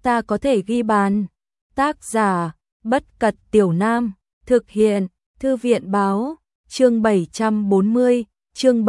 ta có thể ghi bàn. Tác giả, Bất Cật Tiểu Nam, thực hiện, Thư viện báo, chương 740, chương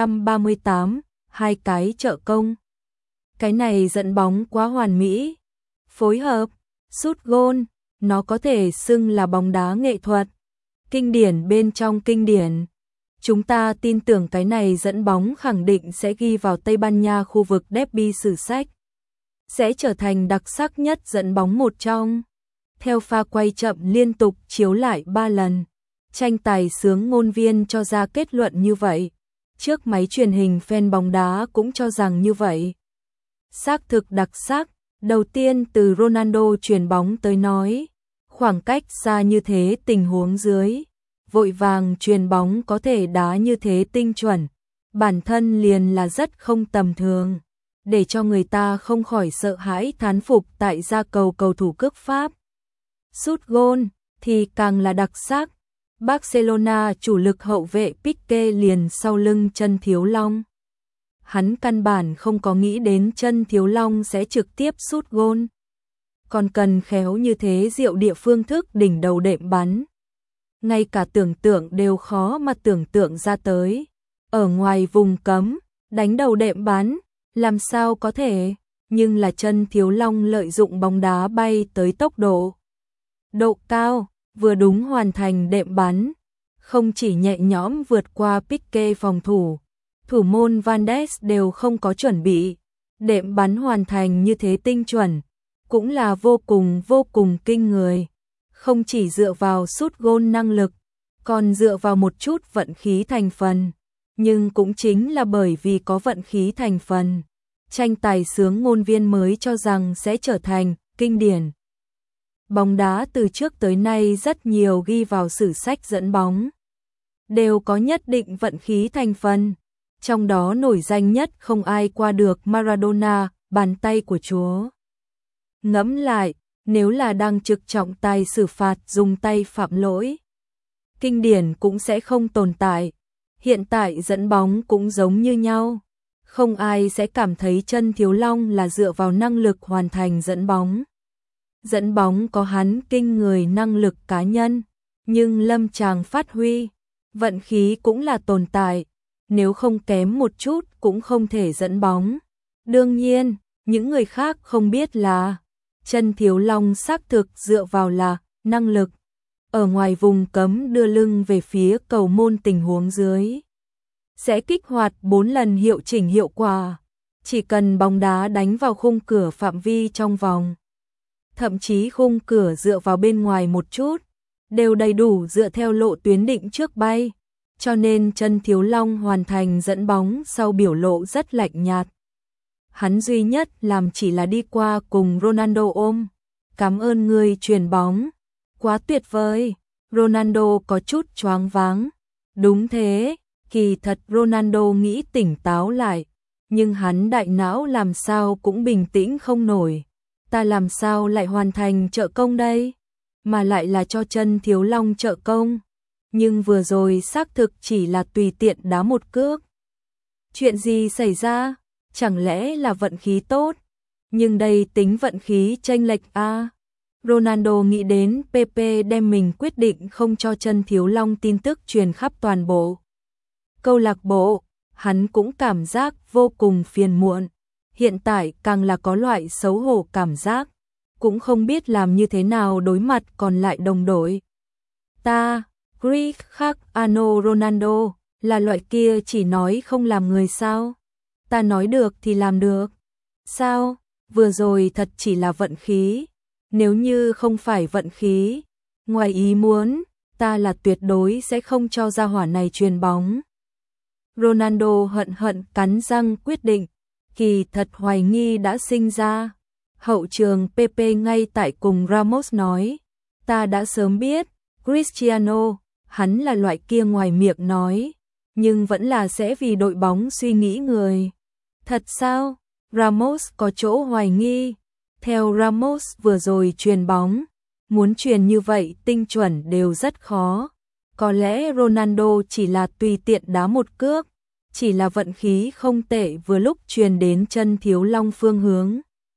738, hai cái trợ công. Cái này dẫn bóng quá hoàn mỹ. Phối hợp, sút gôn, nó có thể xưng là bóng đá nghệ thuật. Kinh điển bên trong kinh điển. Chúng ta tin tưởng cái này dẫn bóng khẳng định sẽ ghi vào Tây Ban Nha khu vực derby sử sách. Sẽ trở thành đặc sắc nhất dẫn bóng một trong. Theo pha quay chậm liên tục chiếu lại 3 lần, tranh tài xướng ngôn viên cho ra kết luận như vậy. Trước máy truyền hình fan bóng đá cũng cho rằng như vậy. Xác thực đặc sắc, đầu tiên từ Ronaldo chuyền bóng tới nói. Khoảng cách xa như thế tình huống dưới. Vội vàng chuyền bóng có thể đá như thế tinh chuẩn. Bản thân liền là rất không tầm thường. Để cho người ta không khỏi sợ hãi thán phục tại gia cầu cầu thủ cước Pháp. Sút gôn thì càng là đặc sắc. Barcelona chủ lực hậu vệ Pique liền sau lưng chân Thiếu Long. Hắn căn bản không có nghĩ đến chân Thiếu Long sẽ trực tiếp sút gôn. Còn cần khéo như thế diệu địa phương thức đỉnh đầu đệm bắn. Ngay cả tưởng tượng đều khó mà tưởng tượng ra tới. Ở ngoài vùng cấm, đánh đầu đệm bắn, làm sao có thể, nhưng là chân Thiếu Long lợi dụng bóng đá bay tới tốc độ cao, vừa đúng hoàn thành đệm bắn, không chỉ nhẹ nhõm vượt qua Pique phòng thủ, thủ môn Van Ness đều không có chuẩn bị, đệm bắn hoàn thành như thế tinh chuẩn, cũng là vô cùng kinh người, không chỉ dựa vào sút gôn năng lực, còn dựa vào một chút vận khí thành phần, nhưng cũng chính là bởi vì có vận khí thành phần, tranh tài xướng ngôn viên mới cho rằng sẽ trở thành kinh điển. Bóng đá từ trước tới nay rất nhiều ghi vào sử sách dẫn bóng, đều có nhất định vận khí thành phần, trong đó nổi danh nhất không ai qua được Maradona, bàn tay của Chúa. Ngẫm lại, nếu là đang trực trọng tài xử phạt dùng tay phạm lỗi, kinh điển cũng sẽ không tồn tại. Hiện tại dẫn bóng cũng giống như nhau, không ai sẽ cảm thấy chân Thiếu Long là dựa vào năng lực hoàn thành dẫn bóng. Dẫn bóng có hắn kinh người năng lực cá nhân, nhưng lâm tràng phát huy, vận khí cũng là tồn tại, nếu không kém một chút cũng không thể dẫn bóng. Đương nhiên, những người khác không biết là chân Thiếu Long xác thực dựa vào là năng lực. Ở ngoài vùng cấm đưa lưng về phía cầu môn tình huống dưới, sẽ kích hoạt 4 lần hiệu chỉnh hiệu quả, chỉ cần bóng đá đánh vào khung cửa phạm vi trong vòng. Thậm chí khung cửa dựa vào bên ngoài một chút, đều đầy đủ dựa theo lộ tuyến định trước bay, cho nên chân Thiếu Long hoàn thành dẫn bóng sau biểu lộ rất lạnh nhạt. Hắn duy nhất làm chỉ là đi qua cùng Ronaldo ôm, cảm ơn người chuyền bóng, quá tuyệt vời. Ronaldo có chút choáng váng. Đúng thế, kỳ thật Ronaldo nghĩ tỉnh táo lại, nhưng hắn đại não làm sao cũng bình tĩnh không nổi. Ta làm sao lại hoàn thành trợ công đây? Mà lại là cho chân Thiếu Long trợ công. Nhưng vừa rồi xác thực chỉ là tùy tiện đá một cước. Chuyện gì xảy ra? Chẳng lẽ là vận khí tốt? Nhưng đây tính vận khí chênh lệch a. Ronaldo nghĩ đến Pepe đem mình quyết định không cho chân Thiếu Long tin tức truyền khắp toàn bộ câu lạc bộ, hắn cũng cảm giác vô cùng phiền muộn. Hiện tại càng là có loại xấu hổ cảm giác, cũng không biết làm như thế nào đối mặt còn lại đồng đội. Ta, Cristiano Ronaldo, là loại kia chỉ nói không làm người sao? Ta nói được thì làm được. Sao? Vừa rồi thật chỉ là vận khí. Nếu như không phải vận khí, ngoài ý muốn, ta là tuyệt đối sẽ không cho gia hỏa này chuyền bóng. Ronaldo hận cắn răng quyết định, kỳ thật hoài nghi đã sinh ra. Hậu trường Pepe ngay tại cùng Ramos nói, ta đã sớm biết, Cristiano, hắn là loại kia ngoài miệng nói, nhưng vẫn là sẽ vì đội bóng suy nghĩ người. Thật sao? Ramos có chỗ hoài nghi. Theo Ramos vừa rồi chuyền bóng, muốn chuyền như vậy tinh chuẩn đều rất khó. Có lẽ Ronaldo chỉ là tùy tiện đá một cước, chỉ là vận khí không tệ vừa lúc chuyền đến chân Thiếu Long phương hướng.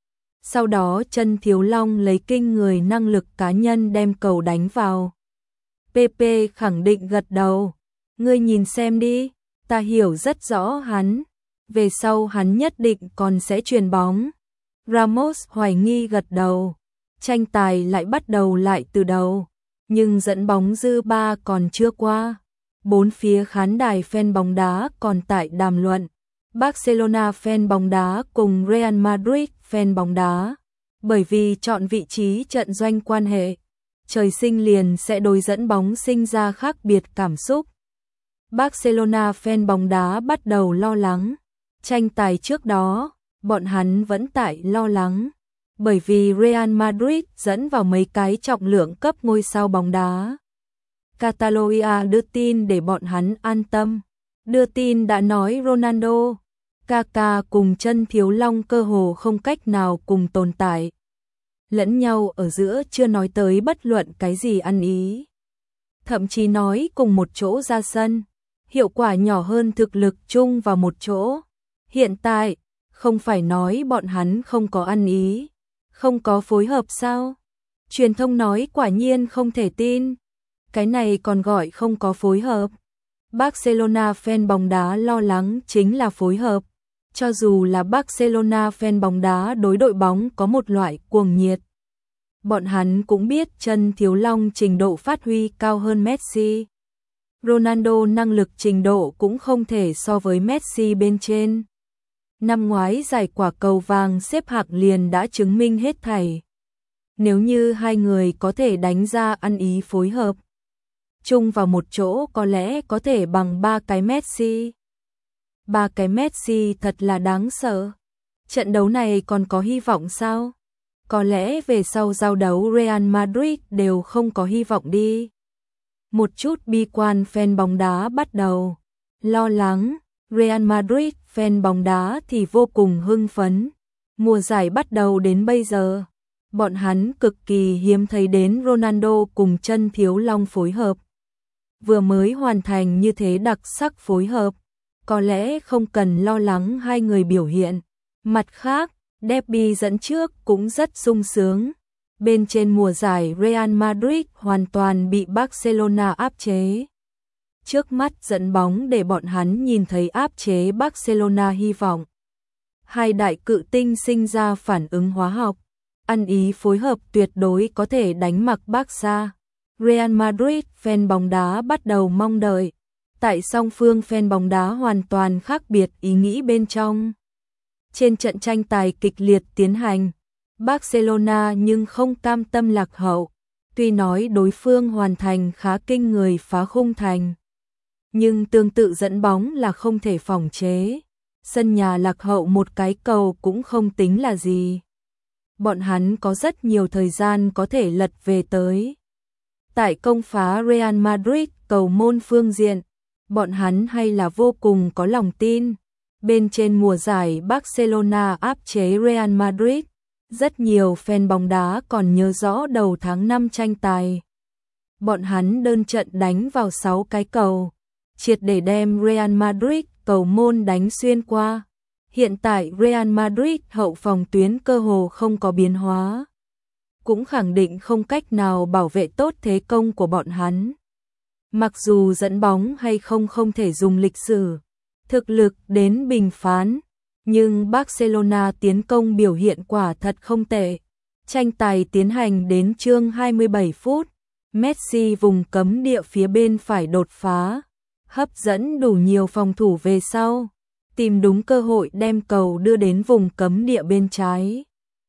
Sau đó chân Thiếu Long lấy kinh người năng lực cá nhân đem cầu đánh vào. PP khẳng định gật đầu. Ngươi nhìn xem đi, ta hiểu rất rõ hắn. Về sau hắn nhất định còn sẽ chuyền bóng. Ramos hoài nghi gật đầu. Tranh tài lại bắt đầu lại từ đầu. Nhưng dẫn bóng dư ba còn chưa qua. Bốn phía khán đài fan bóng đá còn tại đàm luận. Barcelona fan bóng đá cùng Real Madrid fan bóng đá. Bởi vì chọn vị trí trận doanh quan hệ, trời sinh liền sẽ đối dẫn bóng sinh ra khác biệt cảm xúc. Barcelona fan bóng đá bắt đầu lo lắng. Tranh tài trước đó, bọn hắn vẫn tại lo lắng. Bởi vì Real Madrid dẫn vào mấy cái trọng lượng cấp ngôi sao bóng đá. Catalonia đưa tin để bọn hắn an tâm. Đưa tin đã nói Ronaldo, Kaká cùng chân Thiếu Long cơ hồ không cách nào cùng tồn tại. Lẫn nhau ở giữa chưa nói tới bất luận cái gì ăn ý. Thậm chí nói cùng một chỗ ra sân, hiệu quả nhỏ hơn thực lực chung vào một chỗ. Hiện tại, không phải nói bọn hắn không có ăn ý, không có phối hợp sao? Truyền thông nói quả nhiên không thể tin. Cái này còn gọi không có phối hợp. Barcelona fan bóng đá lo lắng chính là phối hợp. Cho dù là Barcelona fan bóng đá đối đội bóng có một loại cuồng nhiệt. Bọn hắn cũng biết chân Thiếu Long trình độ phát huy cao hơn Messi. Ronaldo năng lực trình độ cũng không thể so với Messi bên trên. Năm ngoái giải quả cầu vàng xếp hạng liền đã chứng minh hết thảy. Nếu như hai người có thể đánh ra ăn ý phối hợp chung vào một chỗ có lẽ có thể bằng ba cái Messi. Ba cái Messi thật là đáng sợ. Trận đấu này còn có hy vọng sao? Có lẽ về sau giao đấu Real Madrid đều không có hy vọng đi. Một chút bi quan fan bóng đá bắt đầu lo lắng. Real Madrid fan bóng đá thì vô cùng hưng phấn. Mùa giải bắt đầu đến bây giờ, bọn hắn cực kỳ hiếm thấy đến Ronaldo cùng chân Thiếu Long phối hợp. Vừa mới hoàn thành như thế đặc sắc phối hợp, có lẽ không cần lo lắng hai người biểu hiện. Mặt khác, derby dẫn trước cũng rất sung sướng. Bên trên mùa giải Real Madrid hoàn toàn bị Barcelona áp chế. Trước mắt dẫn bóng để bọn hắn nhìn thấy áp chế Barcelona hy vọng. Hai đại cự tinh sinh ra phản ứng hóa học, ăn ý phối hợp tuyệt đối có thể đánh mặc Barca. Real Madrid fan bóng đá bắt đầu mong đợi. Tại song phương fan bóng đá hoàn toàn khác biệt ý nghĩ bên trong. Trên trận tranh tài kịch liệt tiến hành, Barcelona nhưng không cam tâm lạc hậu. Tuy nói đối phương hoàn thành khá kinh người phá khung thành, nhưng tương tự dẫn bóng là không thể phòng chế. Sân nhà lạc hậu một cái cầu cũng không tính là gì. Bọn hắn có rất nhiều thời gian có thể lật về tới. Tại công phá Real Madrid cầu môn phương diện, bọn hắn hay là vô cùng có lòng tin. Bên trên mùa giải Barcelona áp chế Real Madrid, rất nhiều fan bóng đá còn nhớ rõ đầu tháng 5 tranh tài. Bọn hắn đơn trận đánh vào 6 cái cầu, triệt để đem Real Madrid cầu môn đánh xuyên qua. Hiện tại Real Madrid hậu phòng tuyến cơ hồ không có biến hóa, cũng khẳng định không cách nào bảo vệ tốt thế công của bọn hắn. Mặc dù dẫn bóng hay không thể dùng lịch sử, thực lực đến bình phán, nhưng Barcelona tiến công biểu hiện quả thật không tệ. Tranh tài tiến hành đến chương 27 phút, Messi vùng cấm địa phía bên phải đột phá, hấp dẫn đủ nhiều phòng thủ về sau, tìm đúng cơ hội đem cầu đưa đến vùng cấm địa bên trái.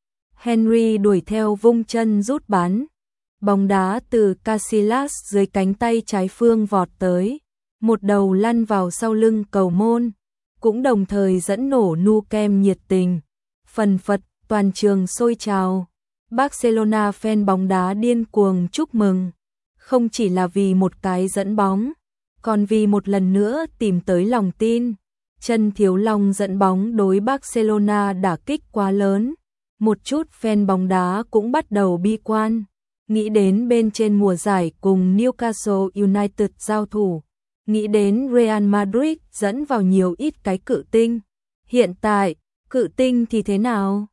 Henry đuổi theo vung chân rút bắn, bóng đá từ Casillas dưới cánh tay trái phương vọt tới, một đầu lăn vào sau lưng cầu môn, cũng đồng thời dẫn nổ nu kem nhiệt tình. Phần phật, toàn trường sôi trào. Barcelona fan bóng đá điên cuồng chúc mừng, không chỉ là vì một cái dẫn bóng, còn vì một lần nữa tìm tới lòng tin. Chân Thiếu Long dẫn bóng đối Barcelona đả kích quá lớn, một chút fan bóng đá cũng bắt đầu bi quan, nghĩ đến bên trên mùa giải cùng Newcastle United giao thủ, nghĩ đến Real Madrid dẫn vào nhiều ít cái cự tinh. Hiện tại, cự tinh thì thế nào?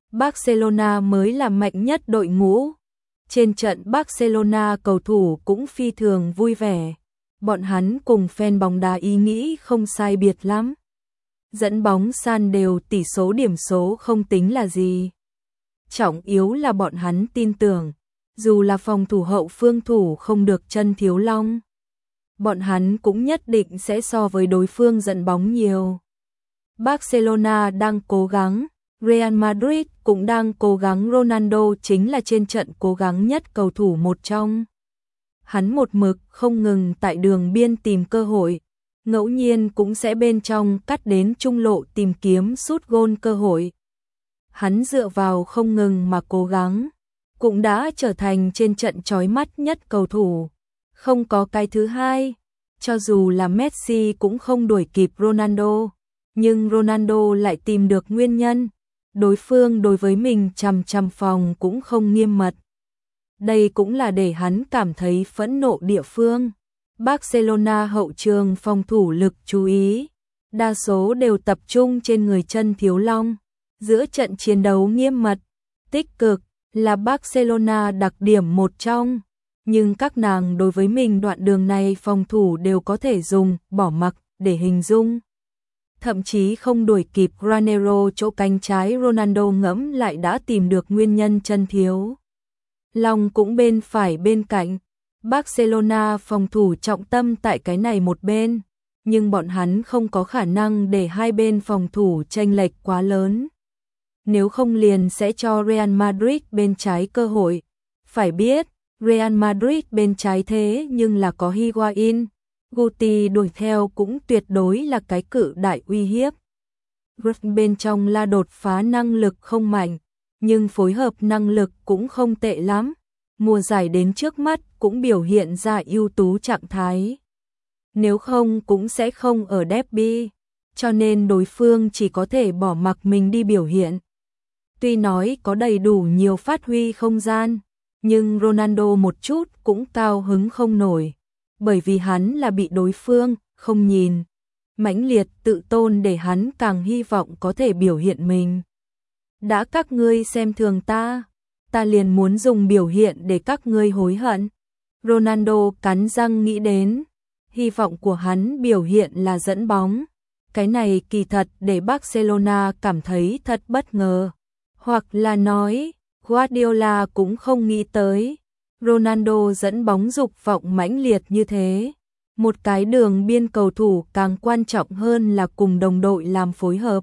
Barcelona mới là mạnh nhất đội ngũ. Trên trận Barcelona cầu thủ cũng phi thường vui vẻ. Bọn hắn cùng fan bóng đá ý nghĩ không sai biệt lắm. Dẫn bóng san đều, tỷ số điểm số không tính là gì. Trọng yếu là bọn hắn tin tưởng, dù là phòng thủ hậu phương thủ không được chân Thiếu Long, bọn hắn cũng nhất định sẽ so với đối phương dẫn bóng nhiều. Barcelona đang cố gắng, Real Madrid cũng đang cố gắng, Ronaldo chính là trên trận cố gắng nhất cầu thủ một trong. Hắn một mực không ngừng tại đường biên tìm cơ hội, ngẫu nhiên cũng sẽ bên trong cắt đến trung lộ tìm kiếm sút gôn cơ hội. Hắn dựa vào không ngừng mà cố gắng, cũng đã trở thành trên trận chói mắt nhất cầu thủ. Không có cái thứ hai, cho dù là Messi cũng không đuổi kịp Ronaldo, nhưng Ronaldo lại tìm được nguyên nhân. Đối phương đối với mình chằm chằm phòng cũng không nghiêm mật. Đây cũng là để hắn cảm thấy phẫn nộ địa phương. Barcelona hậu trường phòng thủ lực chú ý, đa số đều tập trung trên người chân Thiếu Long. Giữa trận chiến đấu nghiêm mật, tích cực là Barcelona đặc điểm một trong, nhưng các nàng đối với mình đoạn đường này phòng thủ đều có thể dùng bỏ mặc để hình dung. Thậm chí không đuổi kịp Granero, chỗ cánh trái Ronaldo ngẫm lại đã tìm được nguyên nhân chân Thiếu Long cũng bên phải bên cạnh. Barcelona phòng thủ trọng tâm tại cái này một bên, nhưng bọn hắn không có khả năng để hai bên phòng thủ chênh lệch quá lớn. Nếu không liền sẽ cho Real Madrid bên trái cơ hội. Phải biết, Real Madrid bên trái thế nhưng là có Higuain, Guti đuổi theo cũng tuyệt đối là cái cự đại uy hiếp. Bên trong là đột phá năng lực không mạnh, nhưng phối hợp năng lực cũng không tệ lắm. Mùa giải đến trước mắt cũng biểu hiện ra ưu tú trạng thái. Nếu không cũng sẽ không ở derby, cho nên đối phương chỉ có thể bỏ mặc mình đi biểu hiện. Tuy nói có đầy đủ nhiều phát huy không gian, nhưng Ronaldo một chút cũng cao hứng không nổi, bởi vì hắn là bị đối phương không nhìn. Mãnh liệt tự tôn để hắn càng hy vọng có thể biểu hiện mình. Đã các ngươi xem thường ta, ta liền muốn dùng biểu hiện để các ngươi hối hận. Ronaldo cắn răng nghĩ đến, hy vọng của hắn biểu hiện là dẫn bóng. Cái này kỳ thật để Barcelona cảm thấy thật bất ngờ. Hoặc là nói, Guardiola cũng không nghĩ tới. Ronaldo dẫn bóng dục vọng mãnh liệt như thế. Một cái đường biên cầu thủ càng quan trọng hơn là cùng đồng đội làm phối hợp.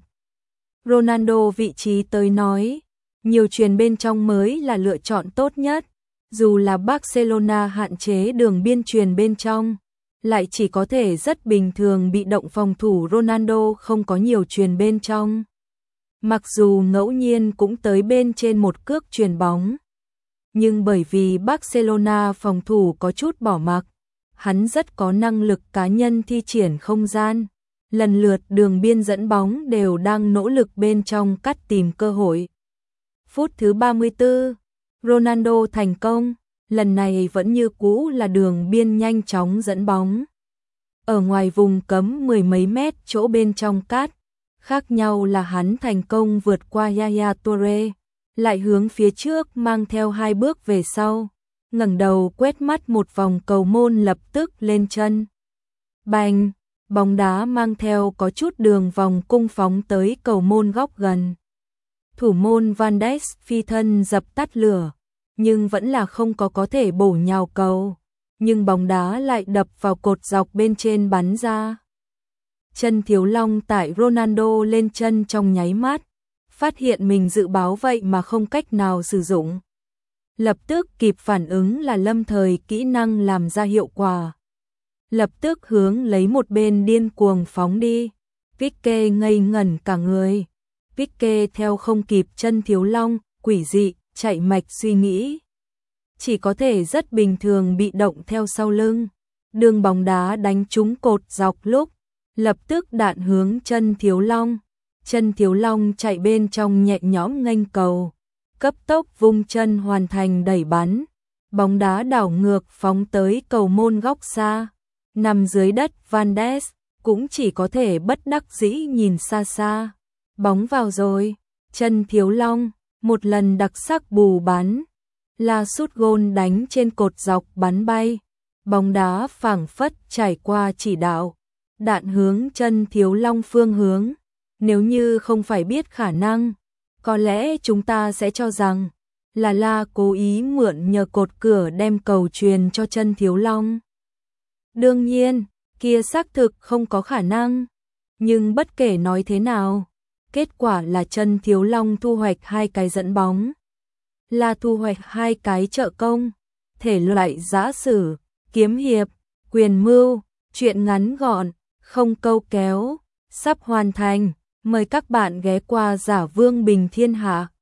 Ronaldo vị trí tới nói, nhiều chuyền bên trong mới là lựa chọn tốt nhất. Dù là Barcelona hạn chế đường biên chuyền bên trong, lại chỉ có thể rất bình thường bị động phòng thủ. Ronaldo không có nhiều chuyền bên trong. Mặc dù ngẫu nhiên cũng tới bên trên một cước chuyền bóng, nhưng bởi vì Barcelona phòng thủ có chút bỏ mặc, hắn rất có năng lực cá nhân thi triển không gian. Lần lượt đường biên dẫn bóng đều đang nỗ lực bên trong cắt tìm cơ hội. Phút thứ 34, Ronaldo thành công, lần này vẫn như cũ là đường biên nhanh chóng dẫn bóng. Ở ngoài vùng cấm 10 mấy mét chỗ bên trong cắt, khác nhau là hắn thành công vượt qua Yaya Toure, lại hướng phía trước mang theo 2 bước về sau, ngẩng đầu quét mắt một vòng cầu môn lập tức lên chân. Bành, bóng đá mang theo có chút đường vòng cung phóng tới cầu môn góc gần. Thủ môn Van Dijk phi thân dập tắt lửa, nhưng vẫn là không có thể bổ nhào cầu, nhưng bóng đá lại đập vào cột dọc bên trên bắn ra. Chân Thiếu Long tại Ronaldo lên chân trong nháy mắt, phát hiện mình dự báo vậy mà không cách nào sử dụng. Lập tức kịp phản ứng là lâm thời kỹ năng làm ra hiệu quả. Lập tức hướng lấy một bên điên cuồng phóng đi. Pique ngây ngẩn cả người. Pique theo không kịp chân Thiếu Long, quỷ dị, chạy mạch suy nghĩ. Chỉ có thể rất bình thường bị động theo sau lưng. Đường bóng đá đánh trúng cột dọc lúc, lập tức đạn hướng chân Thiếu Long. Chân Thiếu Long chạy bên trong nhẹ nhõm nghênh cầu, cấp tốc vung chân hoàn thành đẩy bắn. Bóng đá đảo ngược phóng tới cầu môn góc xa. Nằm dưới đất Van Dijk cũng chỉ có thể bất đắc dĩ nhìn xa xa. Bóng vào rồi, chân Thiếu Long, một lần đặc sắc bù bắn, là sút gôn đánh trên cột dọc bắn bay, bóng đá phảng phất trải qua chỉ đạo, đạn hướng chân Thiếu Long phương hướng. Nếu như không phải biết khả năng, có lẽ chúng ta sẽ cho rằng là cố ý mượn nhờ cột cửa đem cầu truyền cho chân Thiếu Long. Đương nhiên, kia xác thực không có khả năng, nhưng bất kể nói thế nào, kết quả là chân Thiếu Long thu hoạch 2 cái dẫn bóng, là thu hoạch 2 cái trợ công, thể loại giã sử, kiếm hiệp, quyền mưu, truyện ngắn gọn, không câu kéo, sắp hoàn thành. Mời các bạn ghé qua Giả Vương Bình Thiên Hạ.